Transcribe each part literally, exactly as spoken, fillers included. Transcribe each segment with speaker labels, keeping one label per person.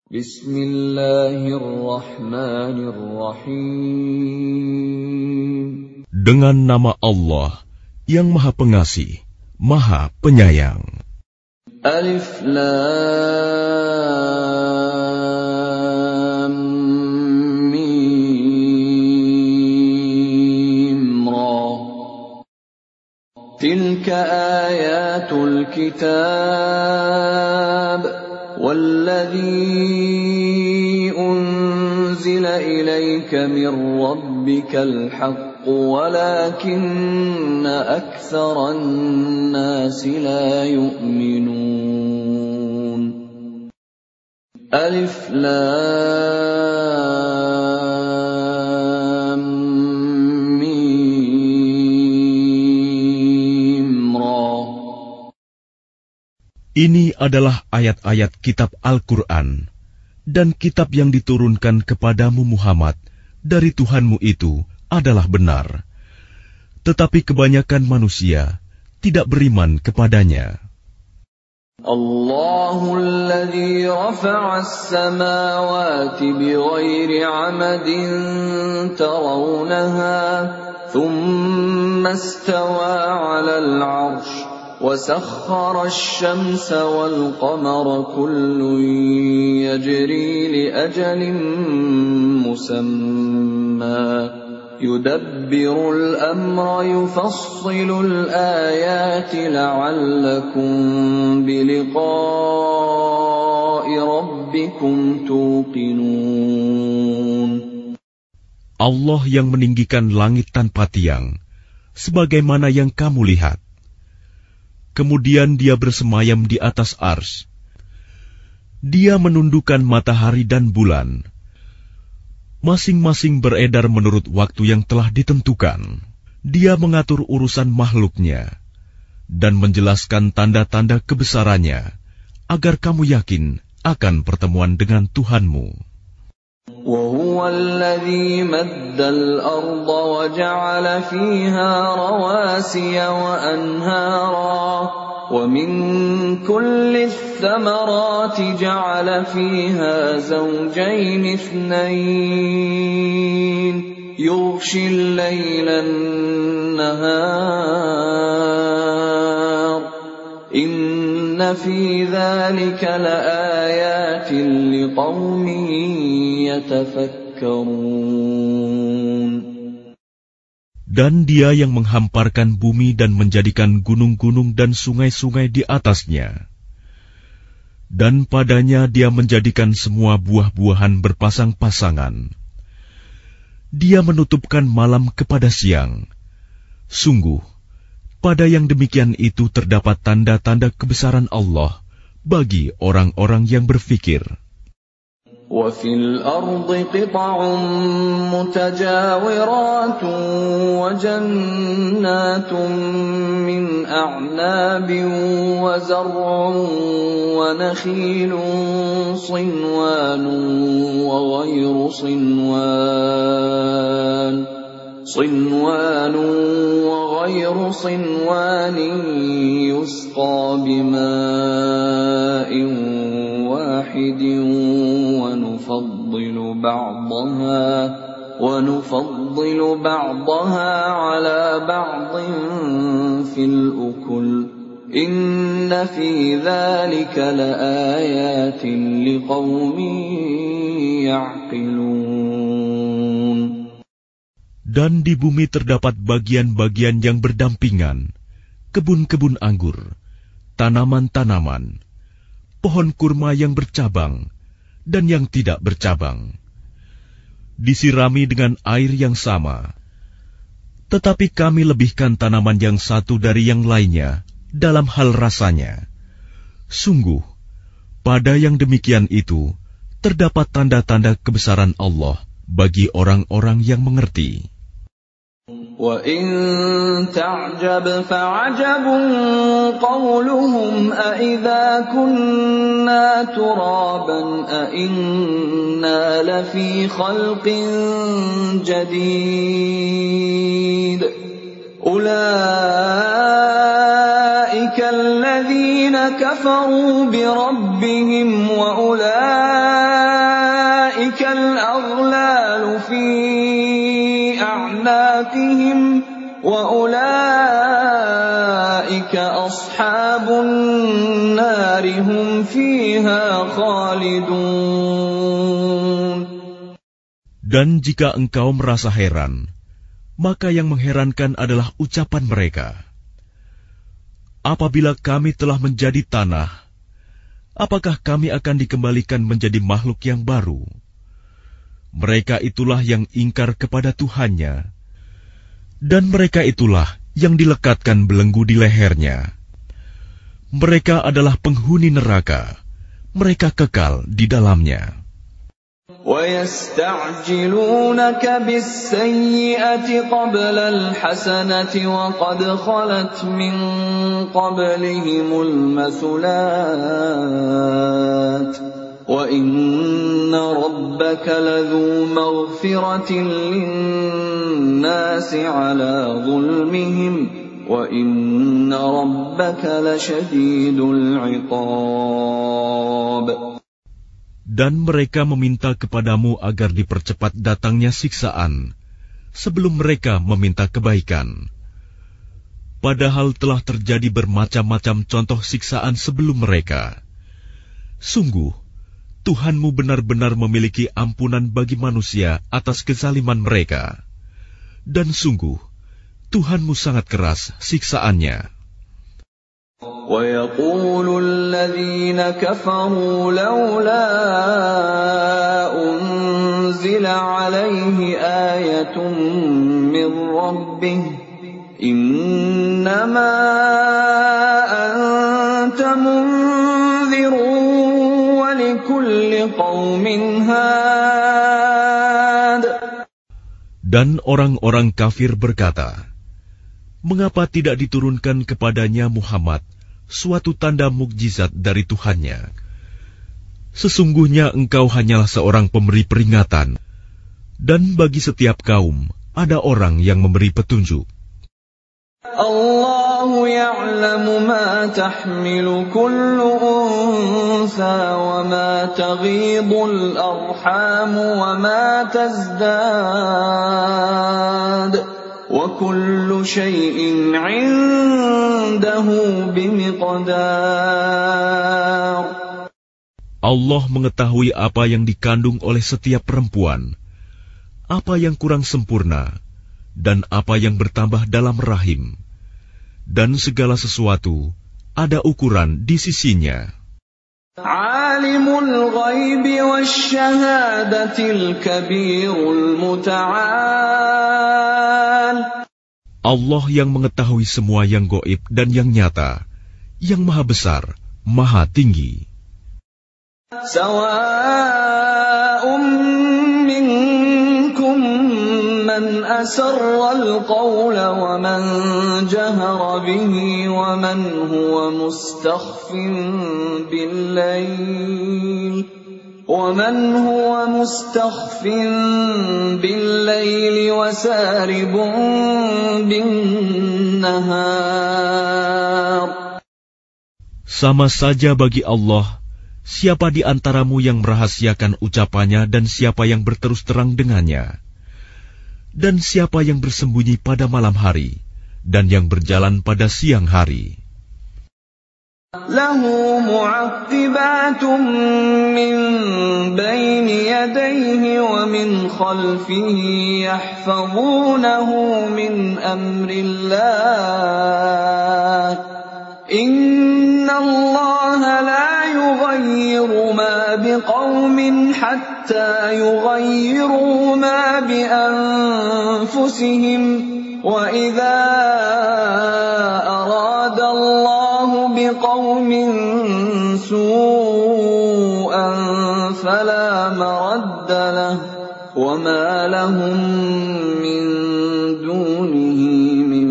Speaker 1: Bismillahirrahmanirrahim.
Speaker 2: Dengan nama Allah yang Maha Pengasih, Maha Penyayang.
Speaker 1: Alif Lam Mim Ra. Tilka ayatul kitab والذي أنزل إليك من ربك الحق ولكن أكثر الناس لا يؤمنون. ألف لام ميم را.
Speaker 2: Ini adalah ayat-ayat kitab Al-Quran dan kitab yang diturunkan kepadamu Muhammad dari Tuhanmu itu adalah benar. Tetapi kebanyakan manusia tidak beriman kepadanya.
Speaker 1: Allahul ladzi rafa'a as-samawati bighairi 'amadin tarawnaha thumma istawa 'alal 'arsy وسخر الشمس والقمر كل يجري لأجل مسمى يدبر الأمر يفصل الآيات لعلكم بلقاء ربكم توقنون.
Speaker 2: Allah yang meninggikan langit tanpa tiang, sebagaimana yang kamu lihat. Kemudian dia bersemayam di atas ars. Dia menundukkan matahari dan bulan. Masing-masing beredar menurut waktu yang telah ditentukan. Dia mengatur urusan makhluknya dan menjelaskan tanda-tanda kebesarannya agar kamu yakin akan pertemuan dengan Tuhanmu.
Speaker 1: وَهُوَ الَّذِي مَدَّ الْأَرْضَ وَجَعَلَ فِيهَا رَوَاسِيَ وَأَنْهَارًا وَمِنْ كُلِّ الثَّمَرَاتِ جَعَلَ فِيهَا زَوْجَيْنِ اثْنَيْنِ يُغْشِي اللَّيْلَ النَّهَارَ إِنَّ فِي ذَلِكَ لَآيَاتٍ لِقَوْمٍ يَتَفَكَّرُونَ.
Speaker 2: Dan dia yang menghamparkan bumi dan menjadikan gunung-gunung dan sungai-sungai di atasnya. Dan padanya dia menjadikan semua buah-buahan berpasang-pasangan. Dia menutupkan malam kepada siang. Sungguh, pada yang demikian itu terdapat tanda-tanda kebesaran Allah bagi orang-orang yang berfikir.
Speaker 1: وَفِي الْأَرْضِ قِطَعٌ مُتَجَاوِرَاتٌ وَجَنَّاتٌ مِّنْ أَعْنَابٍ وَزَرْعٌ وَنَخِيلٌ صِنْوَانٌ وَغَيْرُ صِنْوَانٍ صِنْوَانٌ وَغَيْرُ صِنْوَانٍ يُسْقَى بِمَاءٍ واحد ونفضل بعضها ونفضل بعضها على بعض في الأكل إن في ذلك لآيات لقوم يعقلون.
Speaker 2: Dan di bumi terdapat bagian-bagian yang berdampingan, kebun-kebun anggur, tanaman-tanaman, pohon kurma yang bercabang dan yang tidak bercabang, disirami dengan air yang sama. Tetapi kami lebihkan tanaman yang satu dari yang lainnya dalam hal rasanya. Sungguh, pada yang demikian itu terdapat tanda-tanda kebesaran Allah bagi orang-orang yang mengerti.
Speaker 1: وَإِن تَعْجَبْ فَعَجَبٌ قَوْلُهُمْ أَإِذَا كُنَّا تُرَابًا أَإِنَّا لَفِي خَلْقٍ جَدِيدٍ أُولَئِكَ الَّذِينَ كَفَرُوا بِرَبِّهِمْ وَأُولَئِكَ سيئاتهم وأولئك أصحاب النار هم فيها خالدون.
Speaker 2: Dan jika engkau merasa heran, maka yang mengherankan adalah ucapan mereka. Apabila kami telah menjadi tanah, apakah kami akan dikembalikan menjadi makhluk yang baru? Mereka itulah yang ingkar kepada Tuhannya, dan mereka itulah yang dilekatkan belenggu di lehernya. Mereka adalah penghuni neraka, mereka kekal di dalamnya.
Speaker 1: وَيَسْتَعْجِلُونَكَ بِالسَّيِّئَةِ قَبْلَ الْحَسَنَةِ وَقَدْ خَلَتْ مِنْ قَبْلِهِمُ الْمَثُلَاتُ وَإِنَّ رَبَّكَ لَذُو مَغْفِرَةٍ لِلنَّاسِ عَلَى ظُلْمِهِمْ وَإِنَّ رَبَّكَ لَشَدِيدُ الْعِقَابِ.
Speaker 2: Dan mereka meminta kepadamu agar dipercepat datangnya siksaan sebelum mereka meminta kebaikan. Padahal telah terjadi bermacam-macam contoh siksaan sebelum mereka. Sungguh, Tuhanmu benar-benar memiliki ampunan bagi manusia atas kezaliman mereka. Dan sungguh, Tuhanmu sangat keras siksaannya.
Speaker 1: وَيَقُولُ الَّذِينَ كَفَرُوا لَوْلَا أُنْزِلَ عَلَيْهِ آيَةٌ مِّن رَّبِّهِ إِنَّمَا أَنْتَ مُنذِرٌ وَلِكُلِّ قَوْمٍ هَادٍ.
Speaker 2: Dan orang-orang kafir berkata, mengapa tidak diturunkan kepadanya Muhammad suatu tanda mukjizat dari Tuhannya? Sesungguhnya engkau hanyalah seorang pemberi peringatan, dan bagi setiap kaum ada orang yang memberi petunjuk.
Speaker 1: Allahu ya'lamu ma tahmilu kullu untha wa ma taghidul arham wa ma tazdad. وَكُلُّ شَيْءٍ عِندَهُ بِمِقْدَارٍ.
Speaker 2: Allah mengetahui apa yang dikandung oleh setiap perempuan, apa yang kurang sempurna, dan apa yang bertambah dalam rahim. Dan segala sesuatu ada ukuran di sisinya.
Speaker 1: Alimul ghaibi wasyahadatil kabirul muta'al.
Speaker 2: Allah yang mengetahui semua yang gaib dan yang nyata, yang maha besar, maha tinggi.
Speaker 1: Sawa'un minkum man asarral qawla wa man jahara bihi wa man huwa mustakhfin bil layl wa man huwa mustakhfin bil layli wa saribun bin nahar.
Speaker 2: Sama saja bagi Allah, siapa di antaramu yang merahasiakan ucapannya dan siapa yang berterus terang dengannya, dan siapa yang bersembunyi pada malam hari dan yang berjalan pada siang hari.
Speaker 1: Lahu mu'aqqibatun min bayni yadayhi wa min khalfihi yahfazunahu min amrillah. Inna Allah la yughayyiru ma biqawmin hatta yughayyiru ma bi anfusihim wa idza arada Allah biqawmin su'an fala maradda lahu wa ma lahum min dunihi min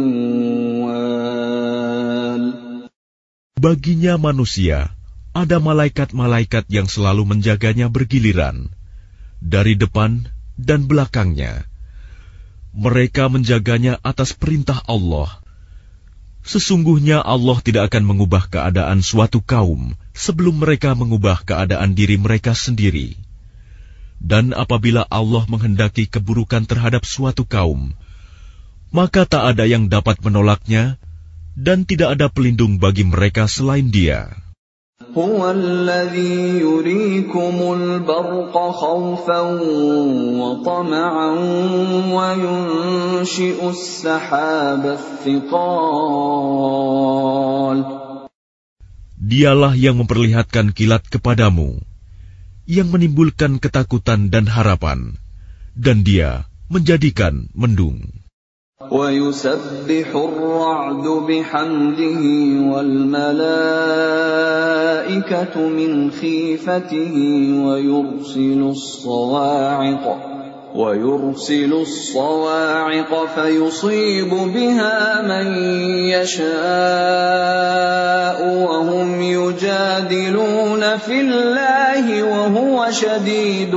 Speaker 1: wal.
Speaker 2: Baginya manusia ada malaikat-malaikat yang selalu menjaganya bergiliran dari depan dan belakangnya. Mereka menjaganya atas perintah Allah. Sesungguhnya Allah tidak akan mengubah keadaan suatu kaum sebelum mereka mengubah keadaan diri mereka sendiri. Dan apabila Allah menghendaki keburukan terhadap suatu kaum, maka tak ada yang dapat menolaknya, dan tidak ada pelindung bagi mereka selain Dia.
Speaker 1: هو الذي يريكم البرق خوفا وطمعا وينشئ السحاب الثقال.
Speaker 2: Dialah yang memperlihatkan kilat kepadamu, yang menimbulkan ketakutan dan harapan, dan Dia menjadikan mendung.
Speaker 1: وَيُسَبِّحُ الرَّعْدُ بِحَمْدِهِ وَالْمَلَائِكَةُ مِنْ خِيفَتِهِ وَيُرْسِلُ الصَّوَاعِقَ وَيُرْسِلُ الصَّوَاعِقَ فَيُصِيبُ بِهَا مَن يَشَاءُ وَهُمْ يُجَادِلُونَ فِي اللَّهِ وَهُوَ شَدِيدُ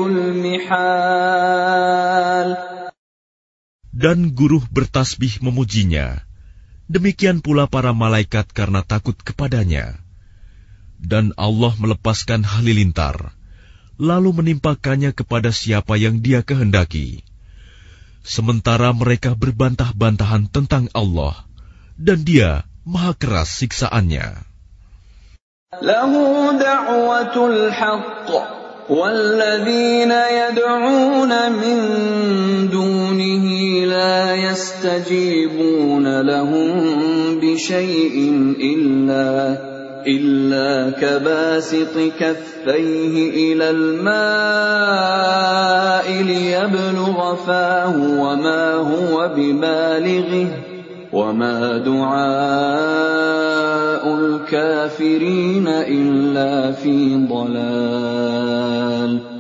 Speaker 1: الْمِحَالِ.
Speaker 2: Dan guruh bertasbih memujinya, demikian pula para malaikat karena takut kepadanya. Dan Allah melepaskan halilintar, lalu menimpakannya kepada siapa yang Dia kehendaki. Sementara mereka berbantah-bantahan tentang Allah, dan Dia maha keras siksaannya.
Speaker 1: Lahu da'watul haqq والذين يدعون من دونه لا يستجيبون لهم بشيء إلا إلا كباسط كفيه إلى الماء ليبلغ فاه وما هو ببالغه وما دعاء الكافرين إلا في ضلال.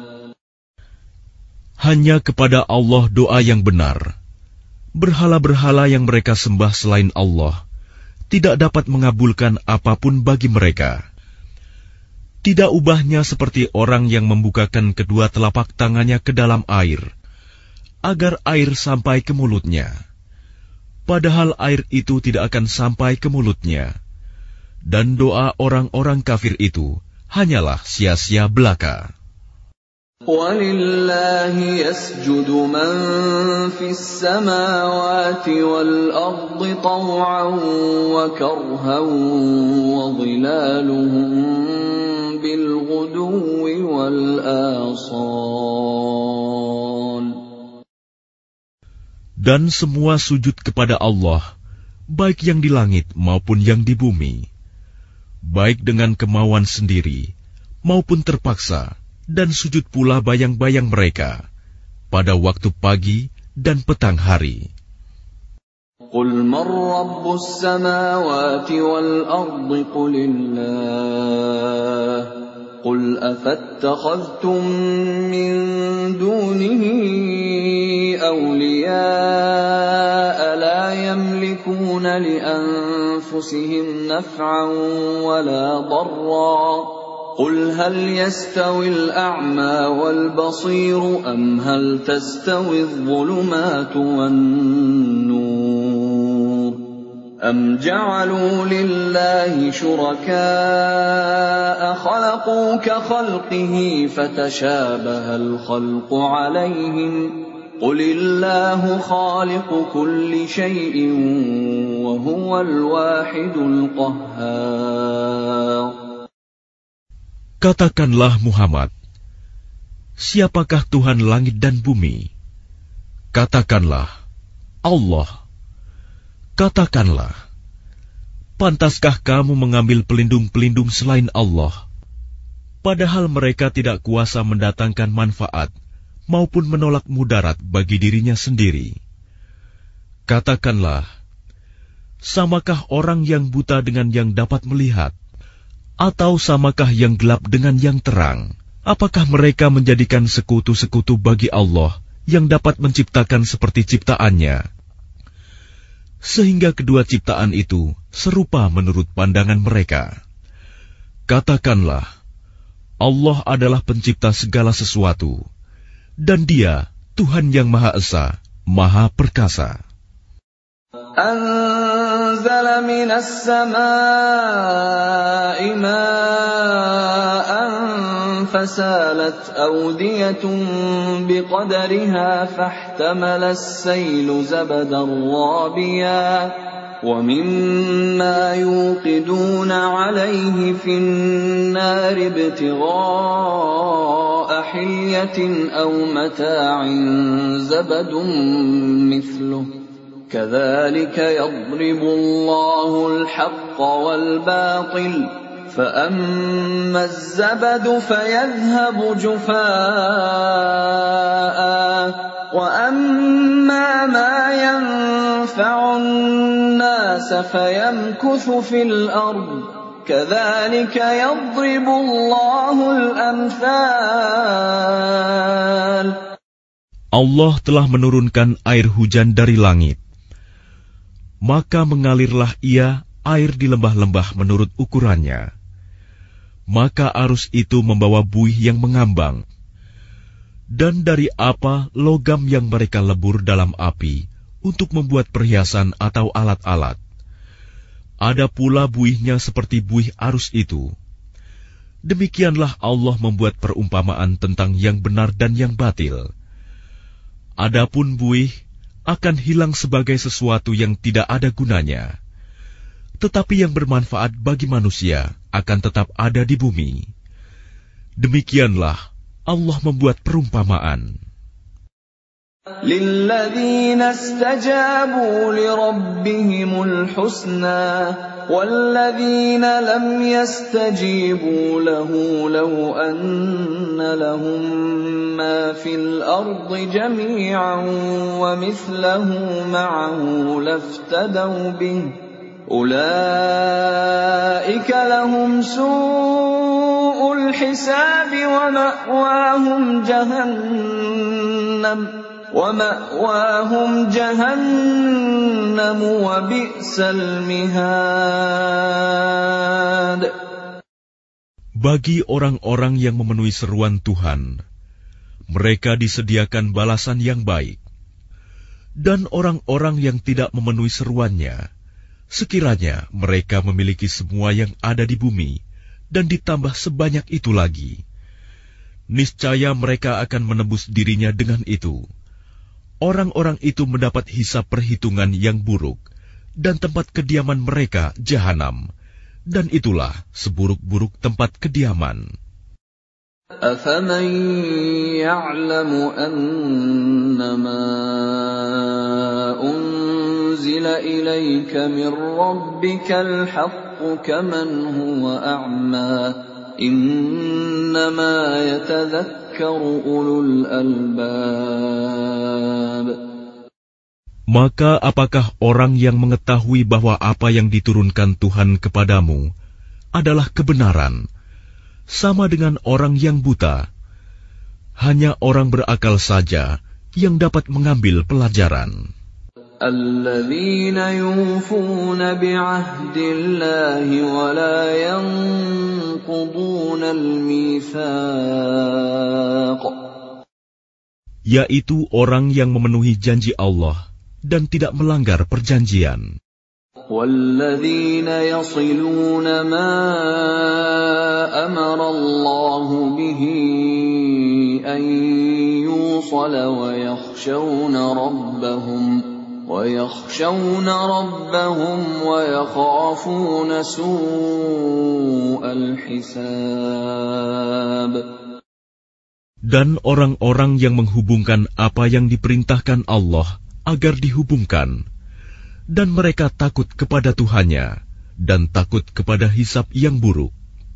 Speaker 2: Hanya kepada Allah doa yang benar. Berhala-berhala yang mereka sembah selain Allah tidak dapat mengabulkan apapun bagi mereka. Tidak ubahnya seperti orang yang membukakan kedua telapak tangannya ke dalam air, agar air sampai ke mulutnya. Padahal air itu tidak akan sampai ke mulutnya. Dan doa orang-orang kafir itu hanyalah sia-sia belaka.
Speaker 1: وَلِلَّهِ يَسْجُدُ مَن فِي السَّمَاوَاتِ وَالْأَرْضِ طَوْعًا وَكَرْهًا وَظِلَالُهُم بِالْغُدُوِّ وَالْآصَالِ.
Speaker 2: Dan semua sujud kepada Allah, baik yang di langit maupun yang di bumi, baik dengan kemauan sendiri maupun terpaksa, dan sujud pula bayang-bayang mereka pada waktu pagi dan petang hari.
Speaker 1: قُلْ مَنْ رَبُّ السَّمَاوَاتِ وَالْأَرْضِ قُلِ اللَّهُ قُلْ أَفَاتَّخَذْتُم مِّن دُونِهِ أَوْلِيَاءَ لَا يَمْلِكُونَ لِأَنفُسِهِمْ نَفْعًا وَلَا ضَرًّا قُلْ هَلْ يَسْتَوِي الْأَعْمَى وَالْبَصِيرُ أَمْ هَلْ تَسْتَوِي الظُّلُمَاتُ وَالنُّورُ أَمْ جَعَلُوا لِلَّهِ شُرَكَاءَ خَلَقُوا كَخَلْقِهِ فَتَشَابَهَ الْخَلْقُ عَلَيْهِمْ قُلِ اللَّهُ خَالِقُ كُلِّ شَيْءٍ وَهُوَ الْوَاحِدُ الْقَهَّارُ.
Speaker 2: Katakanlah Muhammad, siapakah Tuhan langit dan bumi? Katakanlah, Allah. Katakanlah, pantaskah kamu mengambil pelindung-pelindung selain Allah, padahal mereka tidak kuasa mendatangkan manfaat maupun menolak mudarat bagi dirinya sendiri? Katakanlah, samakah orang yang buta dengan yang dapat melihat? Atau samakah yang gelap dengan yang terang? Apakah mereka menjadikan sekutu-sekutu bagi Allah yang dapat menciptakan seperti ciptaannya? Sehingga kedua ciptaan itu serupa menurut pandangan mereka. Katakanlah, Allah adalah pencipta segala sesuatu, dan Dia Tuhan yang Maha Esa, Maha Perkasa.
Speaker 1: أنزل من السماء ماء فسالت أودية بقدرها فاحتمل السيل زبدا رابيا ومما يوقدون عليه في النار ابتغاء حلية أو متاع زبد مثله كذلك يضرب الله الحق والباطل فأما الزبد فيذهب جفاء وأما ما ينفع الناس فيمكث في الأرض كذلك يضرب الله الأمثال.
Speaker 2: Allah telah menurunkan air hujan dari langit. Maka mengalirlah ia air di lembah-lembah menurut ukurannya. Maka arus itu membawa buih yang mengambang. Dan dari apa logam yang mereka lebur dalam api untuk membuat perhiasan atau alat-alat. Ada pula buihnya seperti buih arus itu. Demikianlah Allah membuat perumpamaan tentang yang benar dan yang batil. Adapun buih akan hilang sebagai sesuatu yang tidak ada gunanya. Tetapi yang bermanfaat bagi manusia akan tetap ada di bumi. Demikianlah Allah membuat perumpamaan.
Speaker 1: لِلَّذِينَ اسْتَجَابُوا لِرَبِّهِمُ الْحُسْنَى وَالَّذِينَ لَمْ يَسْتَجِيبُوا لَهُ لَوْ أَنَّ لَهُم مَّا فِي الْأَرْضِ جَمِيعًا وَمِثْلَهُ مَعَهُ لَافْتَدَوْا بِهِ أُولَٰئِكَ لَهُمْ سُوءُ الْحِسَابِ وَمَأْوَاهُمْ جَهَنَّمُ وَمَأْوَاهُمْ جَهَنَّمُ وَبِئْسَ الْمِهَادُ.
Speaker 2: Bagi orang-orang yang memenuhi seruan Tuhan, mereka disediakan balasan yang baik. Dan orang-orang yang tidak memenuhi seruannya, sekiranya mereka memiliki semua yang ada di bumi dan ditambah sebanyak itu lagi, niscaya mereka akan menebus dirinya dengan itu. Orang-orang itu mendapat hisab perhitungan yang buruk, dan tempat kediaman mereka jahanam, dan itulah seburuk-buruk tempat kediaman.
Speaker 1: أَفَمَنْ يَعْلَمُ أَنَّمَا أُنْزِلَ إِلَيْكَ مِنْ رَبِّكَ الْحَقُّ كَمَنْ هُوَ أَعْمَى إِنَّمَا يَتَذَكَّرُ أُولُو الْأَلْبَابِ.
Speaker 2: Maka apakah orang yang mengetahui bahwa apa yang diturunkan Tuhan kepadamu adalah kebenaran, sama dengan orang yang buta? Hanya orang berakal saja yang dapat mengambil pelajaran.
Speaker 1: الَّذِينَ يُوفُونَ بِعَهْدِ اللَّهِ وَلَا يَنقُضُونَ الْمِيثَاقَ.
Speaker 2: Yaitu orang yang memenuhi janji Allah dan tidak melanggar perjanjian.
Speaker 1: وَالَّذِينَ يَصِلُونَ مَا أَمَرَ اللَّهُ بِهِ أَن يُوصَلَ وَيَخْشَوْنَ رَبَّهُمْ وَيَخْشَوْنَ رَبَّهُمْ وَيَخَافُونَ سُوءَ الْحِسَابِ.
Speaker 2: Dan orang-orang yang menghubungkan apa yang diperintahkan Allah agar dihubungkan, dan mereka takut kepada Tuhannya dan takut kepada hisab yang buruk.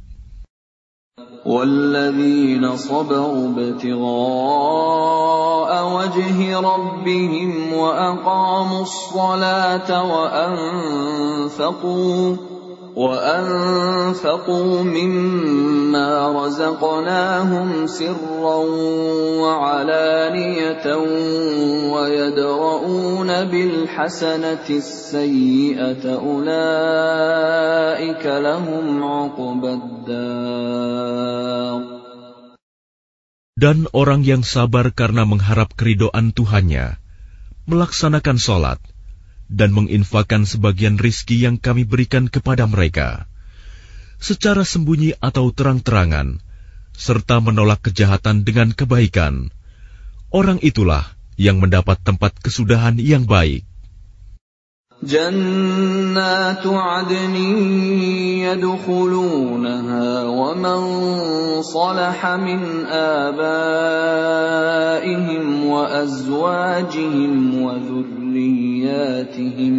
Speaker 1: وَالَّذِينَ صَبَرُوا ابْتِغَاءَ وَجْهِ رَبِّهِمْ وَأَقَامُوا الصَّلَاةَ وَأَنفَقُوا وَأَنفَقُوا مِمَّا رَزَقْنَاهُمْ سِرًّا وَعَلَانِيَةً وَيَدْرَءُونَ بِالْحَسَنَةِ السَّيِّئَةَ أُولَئِكَ لَهُمْ عُقْبَى الدَّارِ.
Speaker 2: Dan orang yang sabar karena mengharap keridhaan Tuhannya, melaksanakan sholat, dan menginfakkan sebagian rizki yang kami berikan kepada mereka, secara sembunyi atau terang-terangan, serta menolak kejahatan dengan kebaikan, orang itulah yang mendapat tempat kesudahan yang baik.
Speaker 1: جنات عدن يدخلونها ومن صلح من آبائهم وأزواجهم وذرياتهم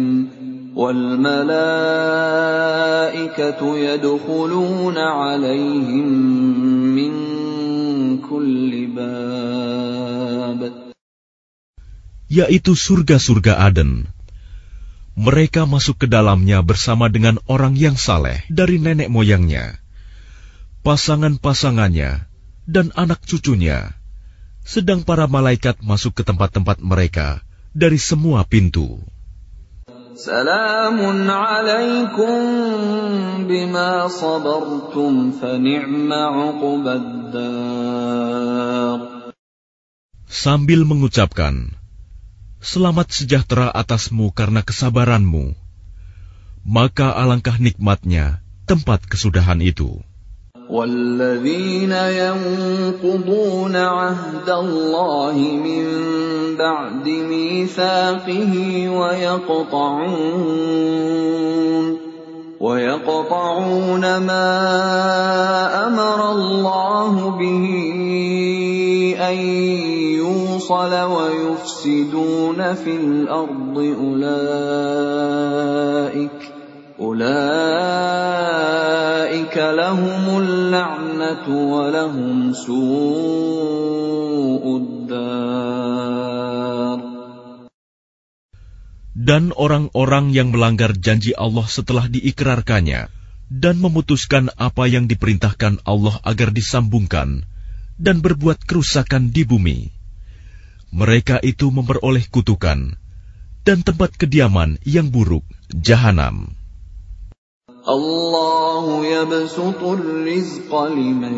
Speaker 1: والملائكة يدخلون عليهم من كل باب.
Speaker 2: Yaitu surga-surga Aden. Mereka masuk ke dalamnya bersama dengan orang yang saleh dari nenek moyangnya, pasangan-pasangannya, dan anak cucunya. Sedang para malaikat masuk ke tempat-tempat mereka dari semua pintu.
Speaker 1: Salamun alaikum bima sabartum fa ni'ma uqbad dar.
Speaker 2: Sambil mengucapkan, selamat sejahtera atasmu karena kesabaranmu, maka alangkah nikmatnya tempat kesudahan itu.
Speaker 1: وَالَّذِينَ يَنقُضُونَ عَهْدَ اللَّهِ مِن بَعْدِ مِيثَاقِهِ وَيَقْطَعُونَ وَيَقْطَعُونَ مَا أَمَرَ اللَّهُ بِهِ أَن يُوصَلَ وَيُفْسِدُونَ فِي الْأَرْضِ أُولَئِكَ أُولَئِكَ لَهُمُ اللَّعْنَةُ وَلَهُمْ سُوءُ الدَّارِ.
Speaker 2: Dan orang-orang yang melanggar janji Allah setelah diikrarkannya dan memutuskan apa yang diperintahkan Allah agar disambungkan dan berbuat kerusakan di bumi, mereka itu memperoleh kutukan dan tempat kediaman yang buruk, Jahanam.
Speaker 1: Allahu yabsutur rizqa liman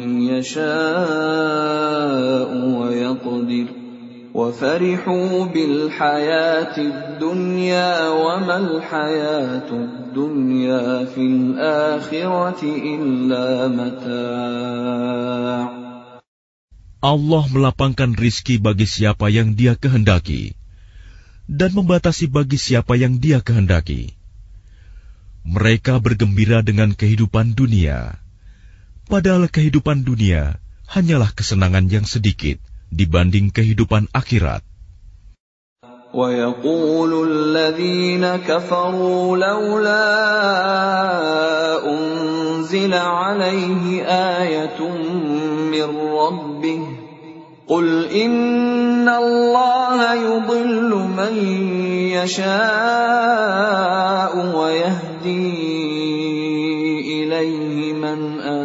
Speaker 1: yasha'u wa yaqdir wa farihu bil hayatid dunya wa mal hayatud dunya fil akhirati illa mata'.
Speaker 2: Allah melapangkan rizki bagi siapa yang Dia kehendaki dan membatasi bagi siapa yang Dia kehendaki. Mereka bergembira dengan kehidupan dunia, padahal kehidupan dunia hanyalah kesenangan yang sedikit dibanding kehidupan akhirat.
Speaker 1: وَيَقُولُ الَّذِينَ كَفَرُوا لَوْلَا أُنزِلَ عَلَيْهِ آيَةٌ مِّن رَّبِّهِ قُلْ إِنَّ اللَّهَ يُضِلُّ مَن يَشَاءُ وَيَهْدِي إِلَيْهِ مَنْ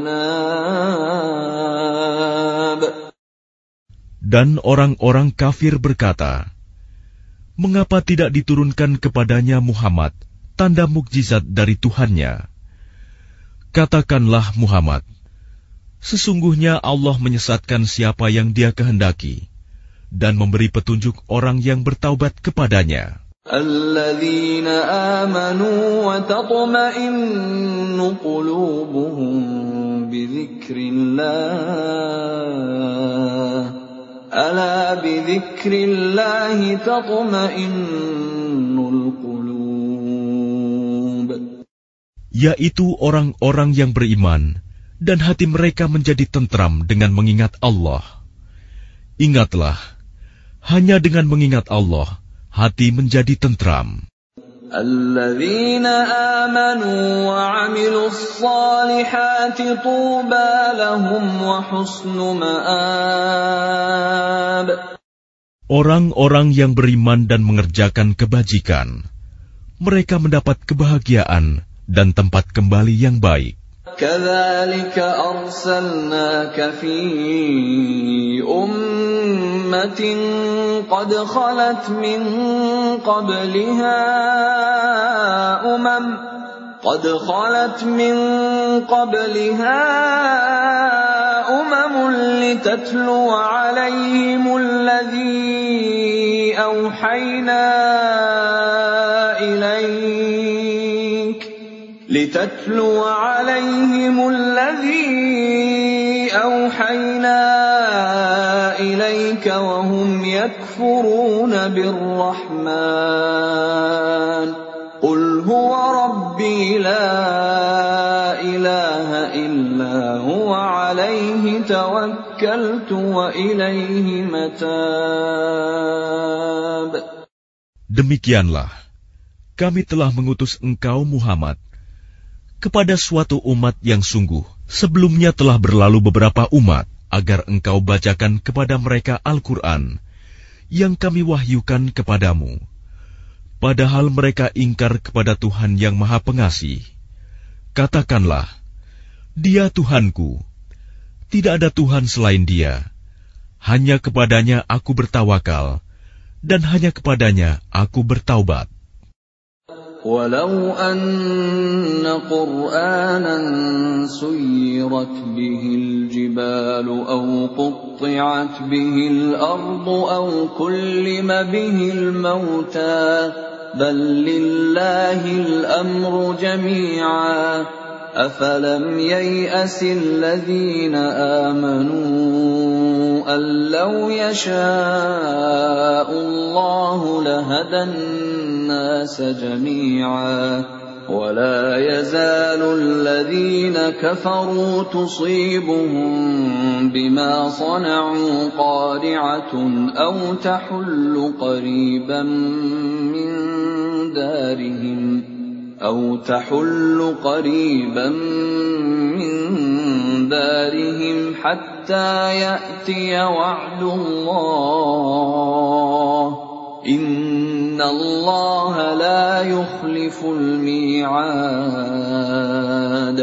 Speaker 1: أَنَابَ.
Speaker 2: Dan orang-orang kafir berkata, mengapa tidak diturunkan kepadanya Muhammad tanda mukjizat dari Tuhannya? Katakanlah Muhammad, sesungguhnya Allah menyesatkan siapa yang Dia kehendaki dan memberi petunjuk orang yang bertaubat kepadanya.
Speaker 1: Alladzina amanu wa tatma'innu qulubuhum bidzikrillah. Ala bidzikrillahi tatma'innul qulub.
Speaker 2: Yaitu orang-orang yang beriman dan hati mereka menjadi tentram dengan mengingat Allah. Ingatlah, hanya dengan mengingat Allah, hati menjadi tentram.
Speaker 1: Alladzina amanu wa 'amilus salihati tuba lahum wa husnu ma'ab.
Speaker 2: Orang-orang yang beriman dan mengerjakan kebajikan, mereka mendapat kebahagiaan dan tempat kembali yang baik.
Speaker 1: Kadzalika arsalnaka fi ummatin qad khalat min qabliha umam qad khalat min qabliha umamun litatlu 'alayhim alladhi awhayna ilayk لتتلو عليهم الذي أوحينا إليك وهم يكفرون بالرحمن قل هو ربي لا إله إلا هو عليه توكلت وإليه متاب.
Speaker 2: Demikianlah, kami telah mengutus engkau Muhammad kepada suatu umat yang sungguh sebelumnya telah berlalu beberapa umat, agar engkau bacakan kepada mereka Al-Quran yang kami wahyukan kepadamu. Padahal mereka ingkar kepada Tuhan yang Maha Pengasih. Katakanlah, Dia Tuhanku, tidak ada Tuhan selain Dia. Hanya kepadanya aku bertawakal, dan hanya kepadanya aku bertaubat.
Speaker 1: Walau anna Qur'anan suyirat bihil jibalu aw qutti'at bihil ardu aw kullima bihil mauta bal lillahil amru jami'a afalam yay'asil ladhina amanu an law yasha'u Allahu lahadan الناس جميعا ولا يزال الذين كفروا تصيبهم بما صنعوا قارعة أو تحل قريبا من دارهم أو تحل قريبا من دارهم حتى يأتي وعد الله إن الله لا يخلف الميعاد.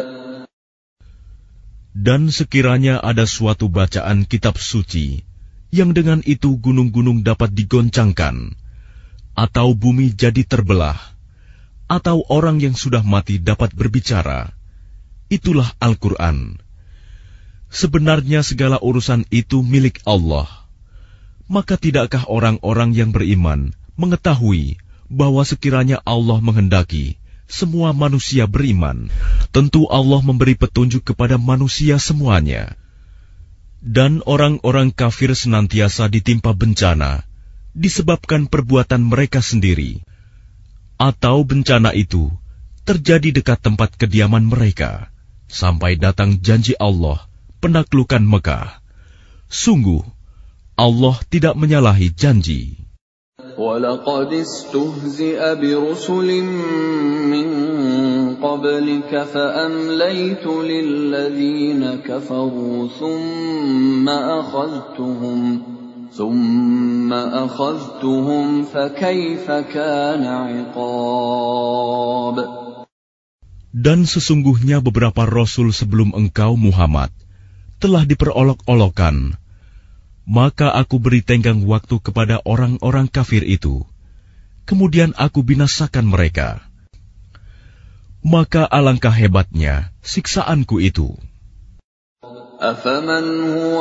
Speaker 2: Dan sekiranya ada suatu bacaan kitab suci yang dengan itu gunung-gunung dapat digoncangkan, atau bumi jadi terbelah, atau orang yang sudah mati dapat berbicara, itulah Al-Quran. Sebenarnya segala urusan itu milik Allah. Maka tidakkah orang-orang yang beriman mengetahui bahwa sekiranya Allah menghendaki semua manusia beriman, tentu Allah memberi petunjuk kepada manusia semuanya. Dan orang-orang kafir senantiasa ditimpa bencana disebabkan perbuatan mereka sendiri, atau bencana itu terjadi dekat tempat kediaman mereka, sampai datang janji Allah penaklukan Mekah. Sungguh, Allah tidak menyalahi janji.
Speaker 1: وَلَقَدِ اسْتُهْزِئَ بِرُسُلٍ مِّن قَبْلِكَ فَأَمْلَيْتُ لِلَّذِينَ كَفَرُوا ثُمَّ أَخَذْتُهُمْ ثُمَّ أَخَذْتُهُمْ فَكَيْفَ كَانَ عِقَابِ.
Speaker 2: Dan sesungguhnya beberapa rasul sebelum engkau Muhammad telah diperolok-olokkan. Maka aku beri tenggang waktu kepada orang-orang kafir itu. Kemudian aku binasakan mereka. Maka alangkah hebatnya siksaanku itu.
Speaker 1: أَفَمَنْ هُوَ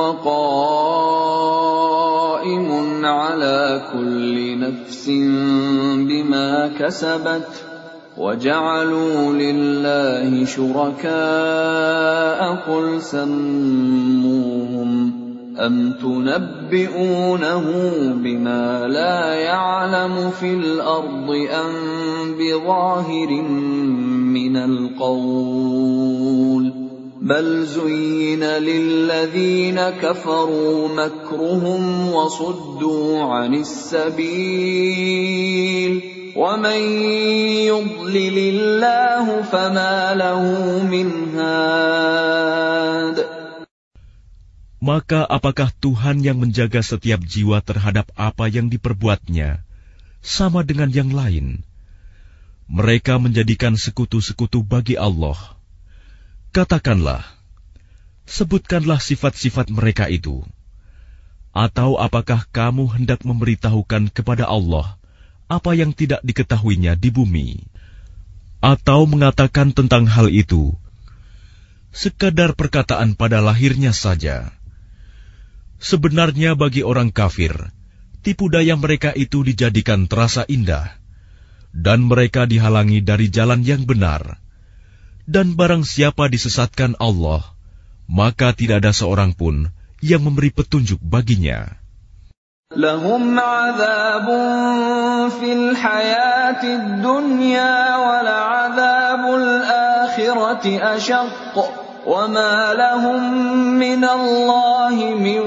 Speaker 1: قَائِمٌ عَلَى كُلِّ نَفْسٍ بِمَا كَسَبَتْ وَجَعَلُوا لِلَّهِ شُرَكَاءَ قُلْ سَمُّوهُمْ أَمْ تُنَبِّئُونَهُ بِمَا لَا يَعْلَمُ فِي الْأَرْضِ أَمْ بِظَاهِرٍ مِّنَ الْقَوْلِ بَلْ زُيِّنَ لِلَّذِينَ كَفَرُوا مَكْرُهُمْ وَصُدُّوا عَنِ السَّبِيلِ وَمَن يُضْلِلِ اللَّهُ فَمَا لَهُ مِنْ هَادٍ.
Speaker 2: Maka apakah Tuhan yang menjaga setiap jiwa terhadap apa yang diperbuatnya sama dengan yang lain? Mereka menjadikan sekutu-sekutu bagi Allah. Katakanlah, sebutkanlah sifat-sifat mereka itu. Atau apakah kamu hendak memberitahukan kepada Allah apa yang tidak diketahuinya di bumi? Atau mengatakan tentang hal itu sekadar perkataan pada lahirnya saja? Sebenarnya bagi orang kafir, tipu daya mereka itu dijadikan terasa indah, dan mereka dihalangi dari jalan yang benar. Dan barang siapa disesatkan Allah, maka tidak ada seorang pun yang memberi petunjuk baginya.
Speaker 1: Lahum 'adzabun fil hayatid dunya wa la'adzabul akhirati ashaq wa ma lahum minallahi min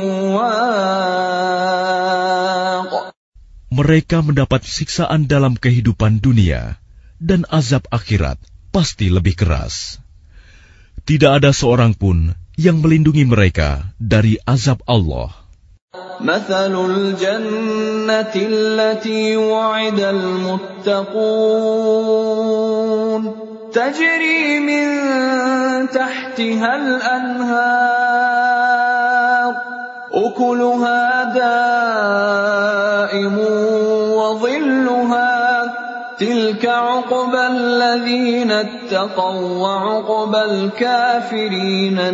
Speaker 1: waq.
Speaker 2: Mereka mendapat siksaan dalam kehidupan dunia, dan azab akhirat pasti lebih keras. Tidak ada seorang pun yang melindungi mereka dari azab Allah.
Speaker 1: Mathalul jannati allati wu'ida al-muttaqun tajri min tahtiha al-anhar ukuluha da'imun wa dhilluha tilka 'uqbal ladzina ittaqaw wa 'uqbal kafirina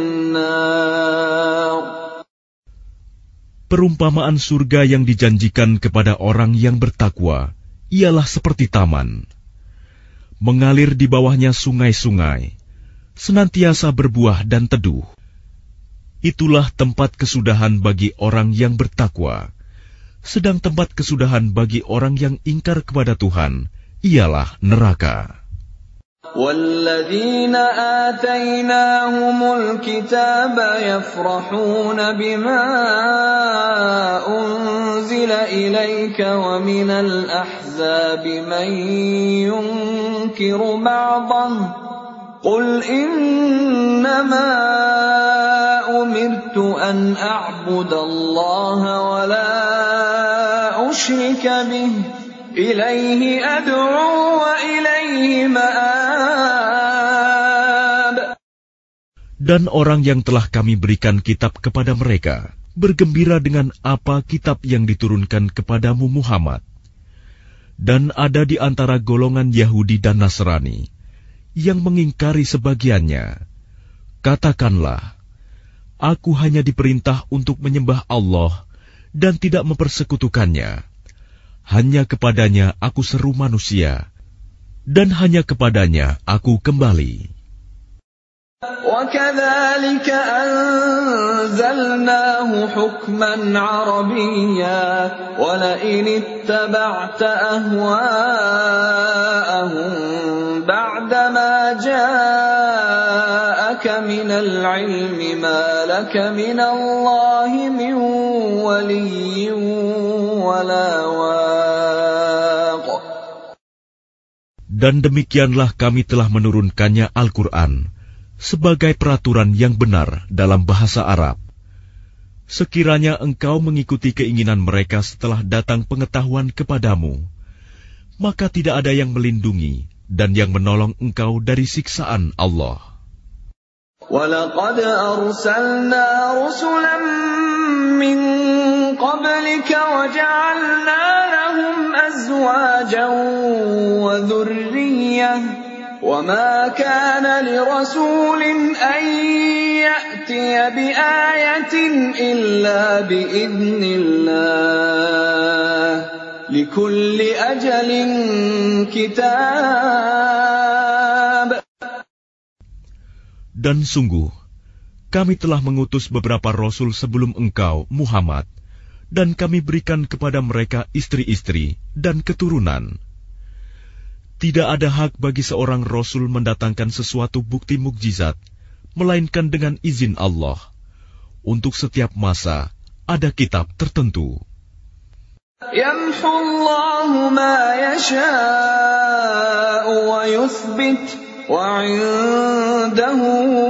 Speaker 1: an-nar.
Speaker 2: Perumpamaan surga yang dijanjikan kepada orang yang bertakwa ialah seperti taman. Mengalir di bawahnya sungai-sungai, senantiasa berbuah dan teduh. Itulah tempat kesudahan bagi orang yang bertakwa. Sedang tempat kesudahan bagi orang yang ingkar kepada Tuhan ialah neraka.
Speaker 1: وَالَّذِينَ آتَيْنَاهُمُ الْكِتَابَ يَفْرَحُونَ بِمَا أُنزِلَ إِلَيْكَ وَمِنَ الْأَحْزَابِ مَن يُنكِرُ بَعْضَهُ قُلْ إِنَّمَا أُمِرْتُ أَنْ أَعْبُدَ اللَّهَ وَلَا أُشْرِكَ بِهِ إِلَيْهِ أَدْعُو وَإِلَيْهِ مَآبِ.
Speaker 2: Dan orang yang telah kami berikan kitab kepada mereka bergembira dengan apa kitab yang diturunkan kepadamu Muhammad. Dan ada di antara golongan Yahudi dan Nasrani yang mengingkari sebagiannya. Katakanlah, aku hanya diperintah untuk menyembah Allah dan tidak mempersekutukannya. Hanya kepadanya aku seru manusia, dan hanya kepadanya aku kembali.
Speaker 1: وَكَذَلِكَ أَنزَلْنَاهُ حُكْمًا عَرَبِيًّا وَلَئِنِ اتَّبَعْتَ أَهْوَاءَهُم بَعْدَمَا جَاءَكَ مِنَ الْعِلْمِ مَا لَكَ مِنَ اللَّهِ مِن وَلِيٍّ وَلَا وَاقٍ.
Speaker 2: Dan demikianlah kami telah menurunkannya Al-Quran sebagai peraturan yang benar dalam bahasa Arab. Sekiranya engkau mengikuti keinginan mereka setelah datang pengetahuan kepadamu, maka tidak ada yang melindungi dan yang menolong engkau dari siksaan Allah.
Speaker 1: وَلَقَدْ أَرْسَلْنَا رُسُلًا مِّن قَبْلِكَ وَجَعَلْنَا لَهُمْ أَزْوَاجًا وَذُرِّيَّةً وَمَا كَانَ لِرَسُولٍ أَن يَأْتِيَ بِآيَةٍ إِلَّا بِإِذْنِ اللَّهِ لِكُلِّ أَجَلٍ كِتَابٌ.
Speaker 2: Dan sungguh, kami telah mengutus beberapa rasul sebelum engkau, Muhammad, dan kami berikan kepada mereka istri-istri dan keturunan. Tidak ada hak bagi seorang rasul mendatangkan sesuatu bukti mukjizat, melainkan dengan izin Allah. Untuk setiap masa ada kitab tertentu.
Speaker 1: يَمْحُو اللَّهُ مَا يَشَاءُ وَيُثْبِتُ وَعِندَهُ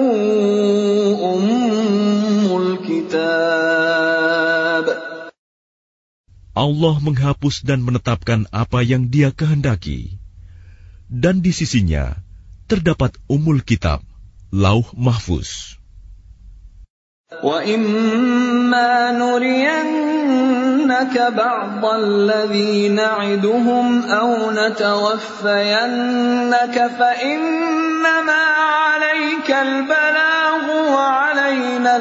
Speaker 1: أُمُّ الْكِتَابِ.
Speaker 2: Allah menghapus dan menetapkan apa yang Dia kehendaki. Dan di sisinya terdapat Ummul Kitab, Lauh Mahfuz.
Speaker 1: وَإِمَّا نُرِيَنَّكَ بَعْضَ الَّذِي نَعِدُهُمْ أَوْ نَتَوَفَّيَنَّكَ فَإِنَّمَا عَلَيْكَ الْبَلَاغُ وَعَلَيْنَا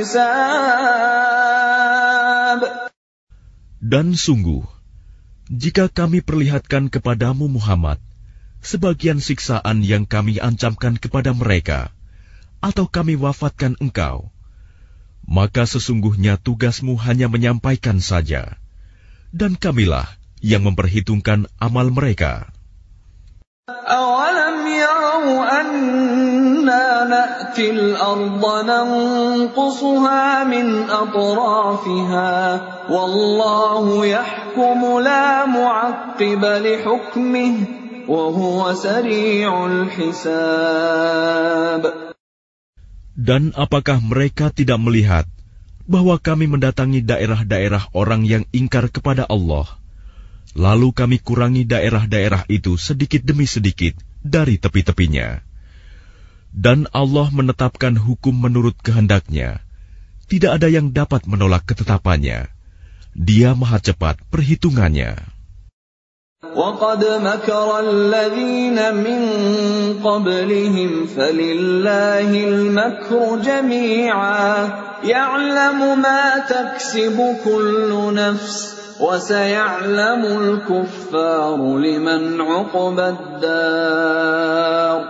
Speaker 1: الْحِسَابُ.
Speaker 2: Dan sungguh, jika kami perlihatkan kepadamu Muhammad sebagian siksaan yang kami ancamkan kepada mereka, atau kami wafatkan engkau, maka sesungguhnya tugasmu hanya menyampaikan saja, dan kamilah yang memperhitungkan amal mereka.
Speaker 1: أَوَلَمْ يَرَوْا أَنَّا نَأْتِي الْأَرْضَ نَنقُصُهَا مِنْ أَطْرَافِهَا وَاللَّهُ يَحْكُمُ لَا مُعَقِّبَ لِحُكْمِهِ وَهُوَ سَرِيعُ الْحِسَابِ.
Speaker 2: Dan apakah mereka tidak melihat bahwa kami mendatangi daerah-daerah orang yang ingkar kepada Allah, lalu kami kurangi daerah-daerah itu sedikit demi sedikit dari tepi-tepinya. Dan Allah menetapkan hukum menurut kehendaknya. Tidak ada yang dapat menolak ketetapannya. Dia maha cepat perhitungannya.
Speaker 1: وَقَدْ مَكَرَ الَّذِينَ مِنْ قَبْلِهِمْ فَلِلَّهِ الْمَكْرُ جَمِيعًا يَعْلَمُ مَا تَكْسِبُ كُلُّ نَفْسٍ وَسَيَعْلَمُ الْكُفَّارُ لِمَنْ عُقْبَى الدَّارِ.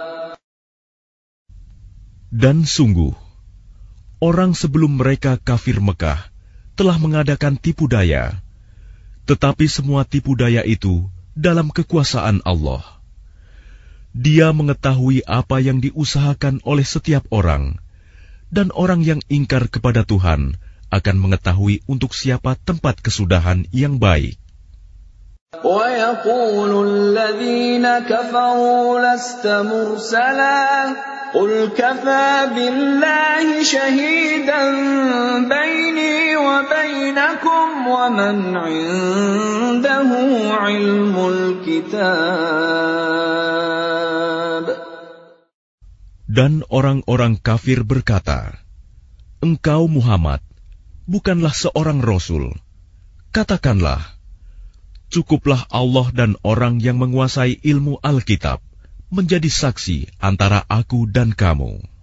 Speaker 1: Dan
Speaker 2: sungguh, orang sebelum mereka kafir Mekah telah mengadakan tipu daya, tetapi semua tipu daya itu dalam kekuasaan Allah. Dia mengetahui apa yang diusahakan oleh setiap orang, dan orang yang ingkar kepada Tuhan akan mengetahui untuk siapa tempat kesudahan yang baik.
Speaker 1: وَيَقُولُ الَّذِينَ كَفَرُوا لَسْتَ مُرْسَلًا قُلْ كَفَى بِاللَّهِ شَهِيدًا بَيْنِي وَبَيْنَكُمْ وَمَنْ عِندَهُ عِلْمُ الْكِتَابِ.
Speaker 2: Dan orang-orang kafir berkata, Engkau Muhammad bukanlah seorang rasul. Katakanlah, cukuplah Allah dan orang yang menguasai ilmu Alkitab menjadi saksi antara aku dan kamu.